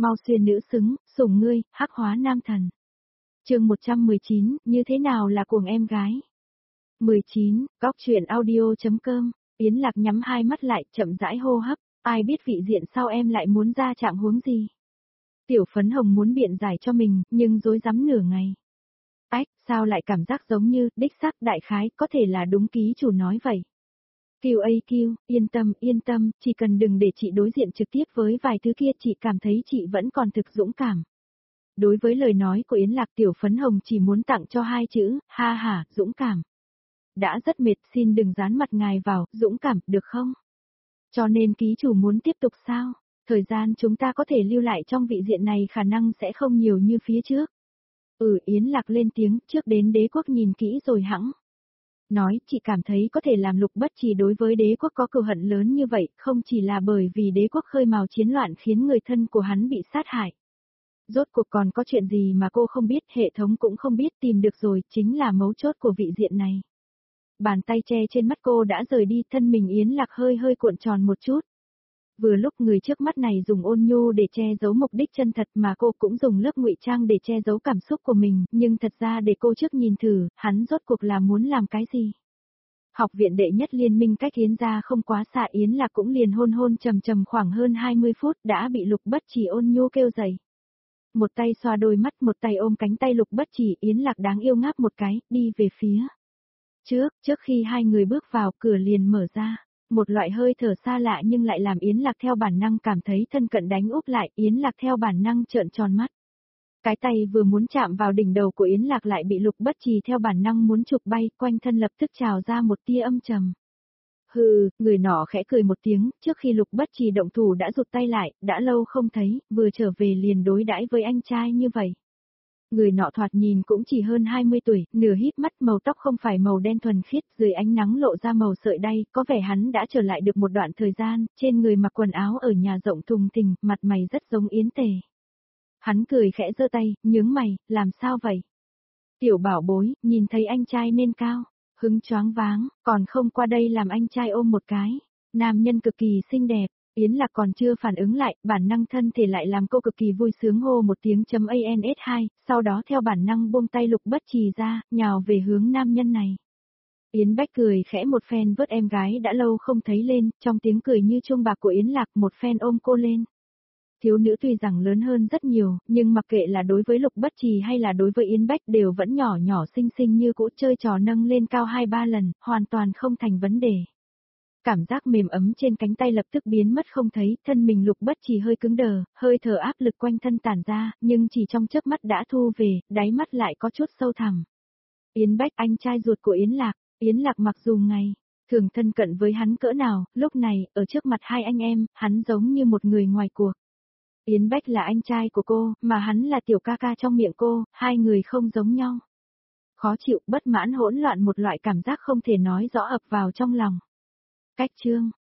mau xuyên nữ xứng, sủng ngươi, hắc hóa nam thần. Chương 119, như thế nào là cuồng em gái? 19, góc truyện audio.com. Yến Lạc nhắm hai mắt lại, chậm rãi hô hấp, ai biết vị diện sau em lại muốn ra trạng huống gì? Tiểu Phấn Hồng muốn biện giải cho mình, nhưng rối rắm nửa ngày. Ách, sao lại cảm giác giống như, đích xác đại khái, có thể là đúng ký chủ nói vậy. QAQ, yên tâm, chỉ cần đừng để chị đối diện trực tiếp với vài thứ kia, chị cảm thấy chị vẫn còn thực dũng cảm. Đối với lời nói của Yến Lạc, Tiểu Phấn Hồng chỉ muốn tặng cho hai chữ, ha ha, dũng cảm. Đã rất mệt, xin đừng dán mặt ngài vào, dũng cảm, được không? Cho nên ký chủ muốn tiếp tục sao? Thời gian chúng ta có thể lưu lại trong vị diện này khả năng sẽ không nhiều như phía trước. Yến Lạc lên tiếng, trước đến đế quốc nhìn kỹ rồi hẵng. Nói, chị cảm thấy có thể làm Lục Bất Trì đối với đế quốc có cừu hận lớn như vậy, không chỉ là bởi vì đế quốc khơi mào chiến loạn khiến người thân của hắn bị sát hại. Rốt cuộc còn có chuyện gì mà cô không biết, hệ thống cũng không biết, tìm được rồi, chính là mấu chốt của vị diện này. Bàn tay che trên mắt cô đã rời đi, thân mình Yến Lạc hơi hơi cuộn tròn một chút. Vừa lúc người trước mắt này dùng ôn nhu để che giấu mục đích chân thật mà cô cũng dùng lớp ngụy trang để che giấu cảm xúc của mình, nhưng thật ra để cô trước nhìn thử, hắn rốt cuộc là muốn làm cái gì. Học viện đệ nhất liên minh cách Yến gia không quá xa, Yến Lạc cũng liền hôn hôn trầm trầm khoảng hơn 20 phút đã bị Lục Bất Trì ôn nhu kêu dậy. Một tay xoa đôi mắt, một tay ôm cánh tay Lục Bất Trì, Yến Lạc đáng yêu ngáp một cái, đi về phía trước khi hai người bước vào, cửa liền mở ra. Một loại hơi thở xa lạ nhưng lại làm Yến Lạc theo bản năng cảm thấy thân cận đánh úp lại, Yến Lạc theo bản năng trợn tròn mắt. Cái tay vừa muốn chạm vào đỉnh đầu của Yến Lạc lại bị Lục Bất Trì theo bản năng muốn chụp bay, quanh thân lập tức trào ra một tia âm trầm. Hừ, người nọ khẽ cười một tiếng, trước khi Lục Bất Trì động thủ đã rụt tay lại, đã lâu không thấy, vừa trở về liền đối đãi với anh trai như vậy. Người nọ thoạt nhìn cũng chỉ hơn 20 tuổi, nửa híp mắt, màu tóc không phải màu đen thuần khiết, dưới ánh nắng lộ ra màu sợi đay, có vẻ hắn đã trở lại được một đoạn thời gian, trên người mặc quần áo ở nhà rộng thùng thình, mặt mày rất giống Yến Tề. Hắn cười khẽ giơ tay, nhướng mày, làm sao vậy? Tiểu bảo bối, nhìn thấy anh trai nên cao, hứng choáng váng, còn không qua đây làm anh trai ôm một cái. Nam nhân cực kỳ xinh đẹp. Yến Lạc còn chưa phản ứng lại, bản năng thân thể lại làm cô cực kỳ vui sướng hô một tiếng .ans2, sau đó theo bản năng buông tay Lục Bất Trì ra, nhào về hướng nam nhân này. Yến Bách cười khẽ một phen vớt em gái đã lâu không thấy lên, trong tiếng cười như chuông bạc của Yến Lạc một phen ôm cô lên. Thiếu nữ tuy rằng lớn hơn rất nhiều, nhưng mặc kệ là đối với Lục Bất Trì hay là đối với Yến Bách đều vẫn nhỏ nhỏ xinh xinh như cũ, chơi trò nâng lên cao 2-3 lần, hoàn toàn không thành vấn đề. Cảm giác mềm ấm trên cánh tay lập tức biến mất không thấy, thân mình Lục Bất Trì hơi cứng đờ, hơi thở áp lực quanh thân tản ra, nhưng chỉ trong chớp mắt đã thu về, đáy mắt lại có chút sâu thẳm. Yến Bách, anh trai ruột của Yến Lạc. Yến Lạc mặc dù ngày thường thân cận với hắn cỡ nào, lúc này, ở trước mặt hai anh em, hắn giống như một người ngoài cuộc. Yến Bách là anh trai của cô, mà hắn là tiểu ca ca trong miệng cô, hai người không giống nhau. Khó chịu, bất mãn hỗn loạn, một loại cảm giác không thể nói rõ ập vào trong lòng. Cách chương